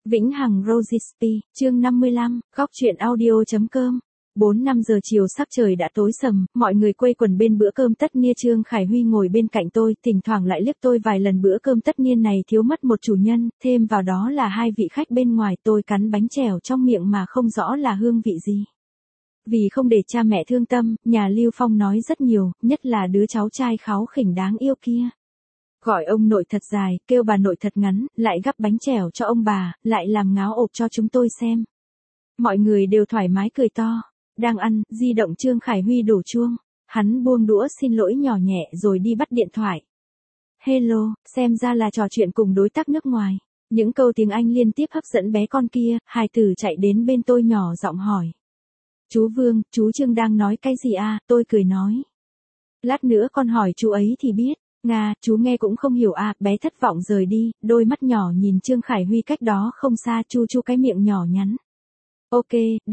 Vĩnh Hằng Rogispi, chương 55, góc truyện audio.com. 4-5 giờ chiều sắc trời đã tối sầm, mọi người quây quần bên bữa cơm tất niên. Trương Khải Huy ngồi bên cạnh tôi, thỉnh thoảng lại liếc tôi vài lần. Bữa cơm tất niên này thiếu mất một chủ nhân, thêm vào đó là hai vị khách bên ngoài. Tôi cắn bánh chèo trong miệng mà không rõ là hương vị gì. Vì không để cha mẹ thương tâm, nhà Lưu Phong nói rất nhiều, nhất là đứa cháu trai kháu khỉnh đáng yêu kia. Gọi ông nội thật dài, kêu bà nội thật ngắn, lại gắp bánh chèo cho ông bà, lại làm ngáo ộp cho chúng tôi xem. Mọi người đều thoải mái cười to. Đang ăn, di động Trương Khải Huy đổ chuông. Hắn buông đũa xin lỗi nhỏ nhẹ rồi đi bắt điện thoại. Hello, xem ra là trò chuyện cùng đối tác nước ngoài. Những câu tiếng Anh liên tiếp hấp dẫn bé con kia, hài tử chạy đến bên tôi nhỏ giọng hỏi. Chú Vương, chú Trương đang nói cái gì à? Tôi cười nói. Lát nữa con hỏi chú ấy thì biết. Nga, chú nghe cũng không hiểu à? Bé thất vọng rời đi, đôi mắt nhỏ nhìn Trương Khải Huy cách đó không xa, chu chu cái miệng nhỏ nhắn. Ok,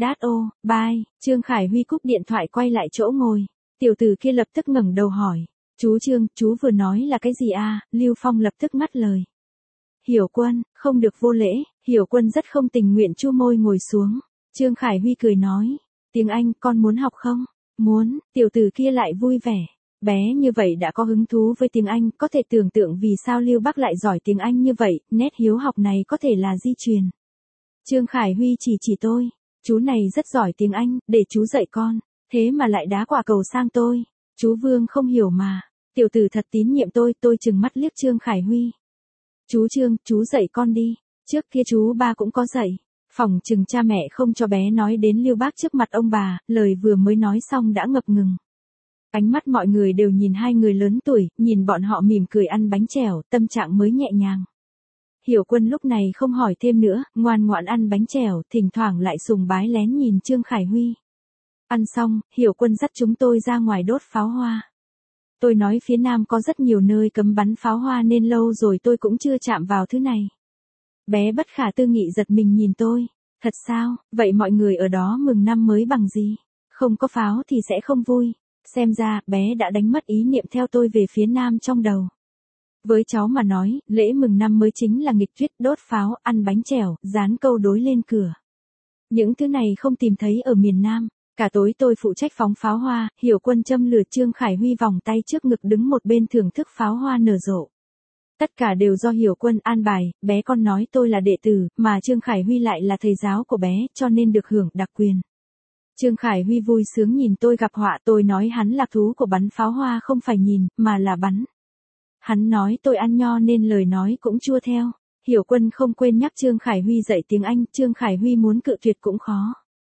bye. Trương Khải Huy cúp điện thoại quay lại chỗ ngồi. Tiểu tử kia lập tức ngẩng đầu hỏi. Chú Trương, chú vừa nói là cái gì à? Lưu Phong lập tức ngắt lời. Hiểu Quân, không được vô lễ. Hiểu Quân rất không tình nguyện chu môi ngồi xuống. Trương Khải Huy cười nói. Tiếng Anh, con muốn học không? Muốn. Tiểu tử kia lại vui vẻ. Bé như vậy đã có hứng thú với tiếng Anh, có thể tưởng tượng vì sao Lưu Bắc lại giỏi tiếng Anh như vậy, nét hiếu học này có thể là di truyền. Trương Khải Huy chỉ tôi, chú này rất giỏi tiếng Anh, để chú dạy con, thế mà lại đá quả cầu sang tôi. Chú Vương không hiểu mà, tiểu tử thật tín nhiệm tôi trừng mắt liếc Trương Khải Huy. Chú Trương, chú dạy con đi, trước kia chú ba cũng có dạy. Phỏng chừng cha mẹ không cho bé nói đến Lưu Bác trước mặt ông bà, lời vừa mới nói xong đã ngập ngừng. Ánh mắt mọi người đều nhìn hai người lớn tuổi, nhìn bọn họ mỉm cười ăn bánh chèo, tâm trạng mới nhẹ nhàng. Hiểu Quân lúc này không hỏi thêm nữa, ngoan ngoãn ăn bánh chèo, thỉnh thoảng lại sùng bái lén nhìn Trương Khải Huy. Ăn xong, Hiểu Quân dắt chúng tôi ra ngoài đốt pháo hoa. Tôi nói phía Nam có rất nhiều nơi cấm bắn pháo hoa nên lâu rồi tôi cũng chưa chạm vào thứ này. Bé bất khả tư nghị giật mình nhìn tôi. Thật sao, vậy mọi người ở đó mừng năm mới bằng gì? Không có pháo thì sẽ không vui. Xem ra, bé đã đánh mất ý niệm theo tôi về phía Nam trong đầu. Với cháu mà nói, lễ mừng năm mới chính là nghịch thuyết, đốt pháo, ăn bánh chèo, dán câu đối lên cửa. Những thứ này không tìm thấy ở miền Nam. Cả tối tôi phụ trách phóng pháo hoa, Hiểu Quân châm lửa, Trương Khải Huy vòng tay trước ngực đứng một bên thưởng thức pháo hoa nở rộ. Tất cả đều do Hiểu Quân an bài, bé con nói tôi là đệ tử, mà Trương Khải Huy lại là thầy giáo của bé, cho nên được hưởng đặc quyền. Trương Khải Huy vui sướng nhìn tôi gặp họa, tôi nói hắn lạc thú của bắn pháo hoa không phải nhìn, mà là bắn. Hắn nói tôi ăn nho nên lời nói cũng chua theo. Hiểu Quân không quên nhắc Trương Khải Huy dạy tiếng Anh, Trương Khải Huy muốn cự tuyệt cũng khó.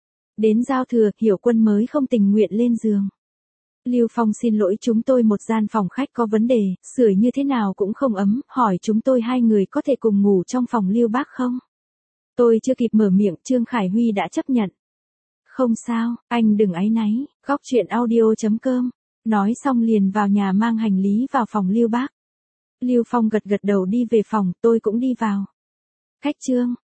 Đến giao thừa, Hiểu Quân mới không tình nguyện lên giường. Lưu Phong xin lỗi chúng tôi một gian phòng khách có vấn đề, sưởi như thế nào cũng không ấm, hỏi chúng tôi hai người có thể cùng ngủ trong phòng Lưu Bác không? Tôi chưa kịp mở miệng, Trương Khải Huy đã chấp nhận. Không sao, anh đừng áy náy, góc truyện audio.com. Nói xong liền vào nhà mang hành lý vào phòng Lưu Bác. Lưu Phong gật gật đầu đi về phòng, tôi cũng đi vào. Khách Trương,